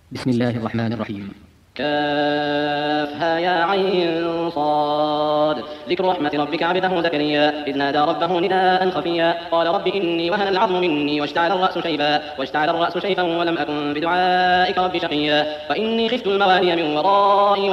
بسم الله الرحمن الرحيم. كافها يا عين صاد. ذكر رحمة ربك عبده زكريا إذ نادى ربه نداء خفيا قال رب إني وهن العظم مني واشتعل الرأس شيبا ولم أكن بدعائك رب شقيا وإني خفت الموالي من ورائي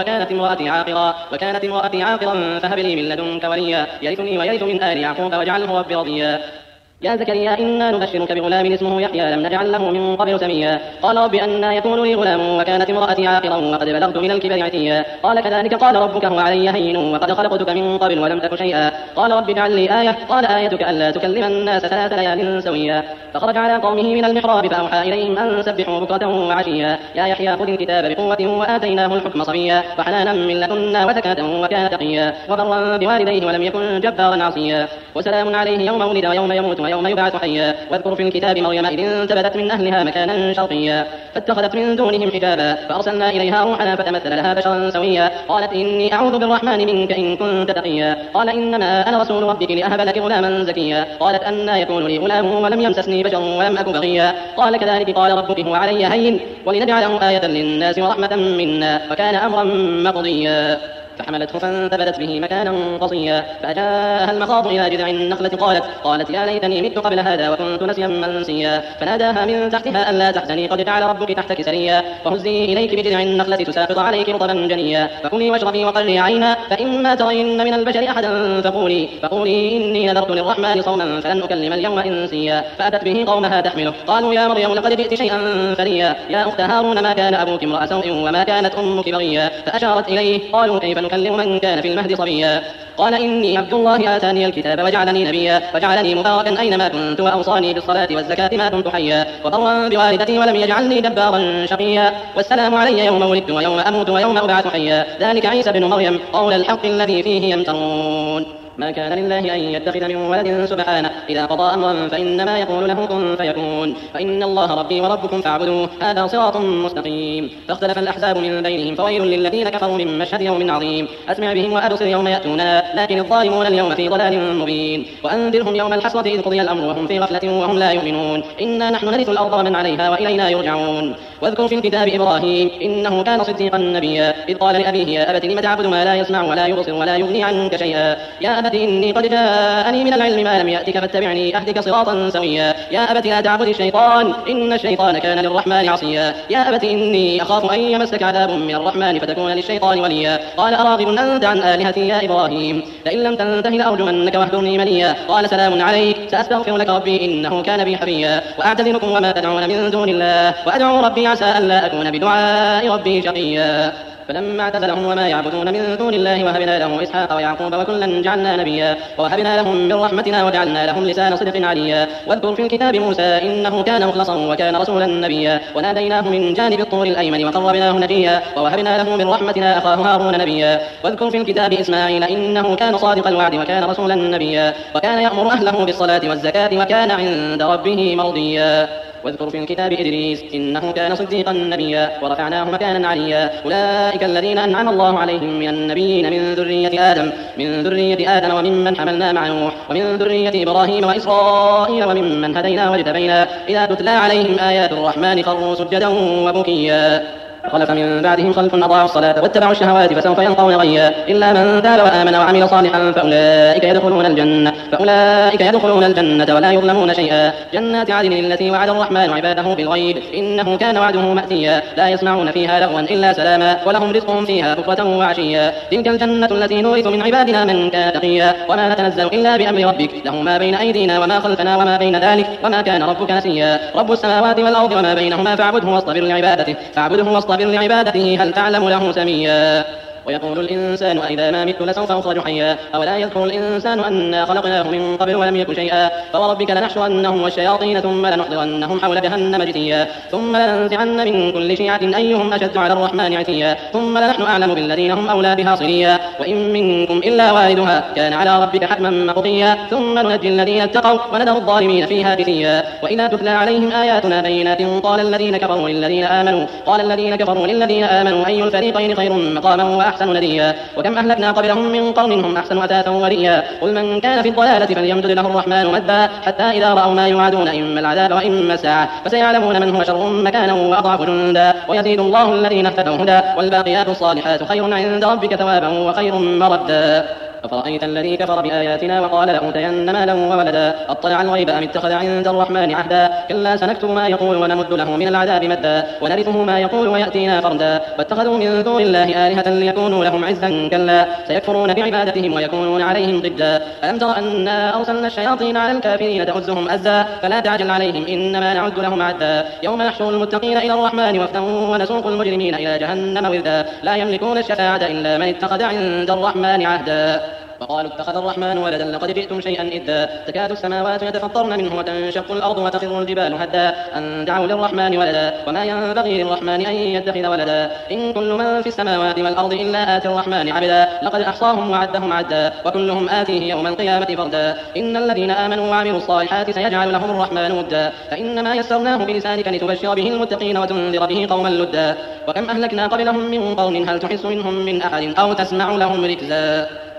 وكانت امرأتي عاقرا فهب لي من لدنك وليا يرثني ويرث من آل يعقوب واجعله رب رضيا. يا زكريا إنا نبشرك بغلام اسمه يحيى لم نجعل له من قبل سميا قال رب أنى يكون لي غلام وكانت امرأتي عاقرا وقد بلغت من الكبر عتيا قال كذلك قال ربك هو علي هين وقد خلقتك من قبل ولم تك شيئا قال رب اجعل لي آية قال آيتك ألا تكلم الناس 3 ليال سويا فخرج على قومه من المحراب فأوحى إليهم أن سبحوا بكرة وعشيا يا يحيى خذ الكتاب بقوة وآتيناه الحكم صبيا وحنانا من لدنا وزكاة وكان تقيا وبرا بوالديه ولم يكن جبارا عصيا وسلام عليه يوم ولد ويوم يموت ويوم يبعث حيا واذكر في الكتاب مريم إذ انتبذت من أهلها مكانا شرقيا فاتخذت من دونهم حجابا فأرسلنا إليها روحنا فتمثل لها بشرا سويا قالت إني أعوذ بالرحمن منك إن كنت تقيا قال إنما أنا رسول ربك لأهب لك غلاما زكيا قالت أنى يكون لي غلام ولم يمسسني بشر ولم أك بغيا قال كذلك قال ربك هو علي هين ولنجعله آية للناس ورحمة منا وكان أمرا مقضيا فحملته فانتبذت به مكانا قصيا فأجاءها المخاض إلى جذع النخلة قالت يا ليتني مت قبل هذا وكنت نسيا منسيا فناداها من تحتها ألا تحزني قد جعل ربك تحتك سريا وهزي إليك بجذع النخلة تساقط عليك رطبا جنيا فكلي واشربي وقري عينا فإما ترين من البشر أحدا فقولي إني نذرت للرحمن صوما فلن أكلم اليوم إنسيا فأتت به قومها تحمله قالوا يا مريم لقد جئت شيئا فريا يا أخت هارون ما كان أبوك امرأ سوء وما كانت أمك بغيا فأشارت إليه قالوا كيف نكلم من كان في المهد صبيا قال إني عبد الله آتاني الكتاب وجعلني نبيا وجعلني مباركا أينما كنت وأوصاني بالصلاة والزكاة ما دمت حيا وبرا بوالدتي ولم يجعلني جبارا شقيا والسلام علي يوم ولدت ويوم أموت ويوم أبعث حيا ذلك عيسى بن مريم قول الحق الذي فيه يمترون ما كان لله أن يتخذ من ولد سبحانه إذا قضى أمرا فإنما يقول له كن فيكون فإن الله ربي وربكم فاعبدوه هذا صراط مستقيم فاختلف الأحزاب من بينهم فويل للذين كفروا من مشهد يوم عظيم أسمع بهم وأبصر يوم يأتوننا لكن الظالمون اليوم في ضلال مبين وأنذرهم يوم الحسرة إذ قضي الأمر وهم في غفلة وهم لا يؤمنون إنا نحن نرث الأرض ومن عليها وإلينا يرجعون واذكر في الكتاب إبراهيم إنه كان صديقا نبيا إذ قال لأبيه يا أبت لم تعبد ما لا يسمع ولا يبصر ولا يغني عنك شيئا يا أبت إني قد جاءني من العلم ما لم يأتك فاتبعني أهدك صراطا سويا يا أبت لا تعبد الشيطان إن الشيطان كان للرحمن عصيا يا أبت إني أخاف أن يمسك عذاب من الرحمن فتكون للشيطان وليا قال أراغب أنت عن آلهتي يا إبراهيم لئن لم تنته لأرجمنك واهجرني مليا قال سلام عليك سأستغفر لك ربي إنه كان بي حفيا وأعتزلكم وما تدعون من دون الله وأدعو ربي عسى ألا أكون بدعاء ربي شقيا فلما اعتزلهم وما يعبدون من دون الله وهبنا له إسحاق ويعقوب وكلا جعلنا نبيا ووهبنا لهم من رحمتنا وجعلنا لهم لسان صدق عليا واذكر في الكتاب موسى إنه كان مخلصا وكان رسولا نبيا وناديناه من جانب الطور الأيمن وقربناه نجيا ووهبنا له من رحمتنا أخاه هارون نبيا واذكر في الكتاب إسماعيل إنه كان صادق الوعد وكان رسولا نبيا وكان يأمر أهله بالصلاة والزكاة وكان عند ربه مرضيا واذكر في الكتاب إدريس إنه كان صديقا نبيا ورفعناه مكانا عليا أولئك الذين أنعم الله عليهم من النبيين من ذرية آدم وممن حملنا مع نوح ومن ذرية إبراهيم وإسرائيل وممن هدينا واجتبينا إذا تتلى عليهم آيات الرحمن خروا سجدا وبكيا خلف من بعدهم خلف أضاعوا الصلاة واتبعوا الشهوات فسوف يلقون غيا إلا من تاب وآمن وعمل صالحا فأولئك يدخلون الجنة ولا يظلمون شيئا جنات عدن التي وعد الرحمن عباده بالغيب إنه كان وعده مأتيا لا يسمعون فيها لغوا إلا سلاما ولهم رزقهم فيها بكرة وعشيا تلك الجنة التي نورث من عبادنا من كان تقيا وما نتنزل إلا بأمر ربك له ما بين أيدينا وما خلفنا وما بين ذلك وما كان ربك نسيا رب السماوات والأرض وما بينهما فاعبده واصطبر لعبادته هل تعلم له سميا ويقول الإنسان أإذا ما مت لسوف أخرج حيا أولا يذكر الإنسان أنا خلقناه من قبل ولم يك شيئا فوربك لنحشرنهم والشياطين ثم لنحضرنهم حول جهنم جثيا ثم لننزعن من كل شيعة أيهم أشد على الرحمن عتيا ثم لنحن أعلم بالذين هم أولى بها صليا وإن منكم إلا واردها كان على ربك حتما مقضيا ثم ننجي الذين اتقوا ونذر الظالمين فيها جثيا وإذا تتلى عليهم آياتنا بينات قال الذين كفروا للذين آمنوا أي الفريقين خير مقاما وأحسن نديا وكم أهلكنا قبلهم من قرن هم أحسن أثاثا ورئيا قل من كان في الضلالة فليمدد له الرحمن مدا حتى إذا رأوا ما يوعدون إما العذاب وإما الساعة فسيعلمون من هو شر مكانا وأضعف جندا ويزيد الله الذين اهتدوا هدى والباقيات الصالحات خير عند ربك ثوابا وخير مردا أفرأيت الذي كفر بآياتنا وقال لأوتين مالا وولدا أطلع الغيب أم اتخذ عند الرحمن عهدا كلا سنكتب ما يقول ونمد له من العذاب مدا ونرثه ما يقول ويأتينا فردا واتخذوا من دون الله آلهة ليكونوا لهم عزا كلا سيكفرون بعبادتهم ويكونون عليهم ضدا ألم تر أنا أرسلنا الشياطين على الكافرين تؤزهم أزا فلا تعجل عليهم إنما نعد لهم عدا يوم نحشر المتقين إلى الرحمن وفدا ونسوق المجرمين إلى جهنم وردا لا يملكون الشفاعة إلا من اتخذ عند الرحمن عهدا وقالوا اتخذ الرحمن ولدا لقد جئتم شيئا إدا تكاد السماوات يتفطرن منه وتنشق الأرض وتخر الجبال هدا أن دعوا للرحمن ولدا وما ينبغي للرحمن أن يتخذ ولدا إن كل من في السماوات والأرض إلا آتي الرحمن عبدا لقد أحصاهم وعدهم عدا وكلهم آتيه يوم القيامة فردا إن الذين آمنوا وعملوا الصالحات سيجعل لهم الرحمن ودا فإنما يسرناه بلسانك لتبشر به المتقين وتنذر به قوما لدا وكم أهلكنا قبلهم من قرن هل تحس منهم من أحد أو تسمع لهم ركزا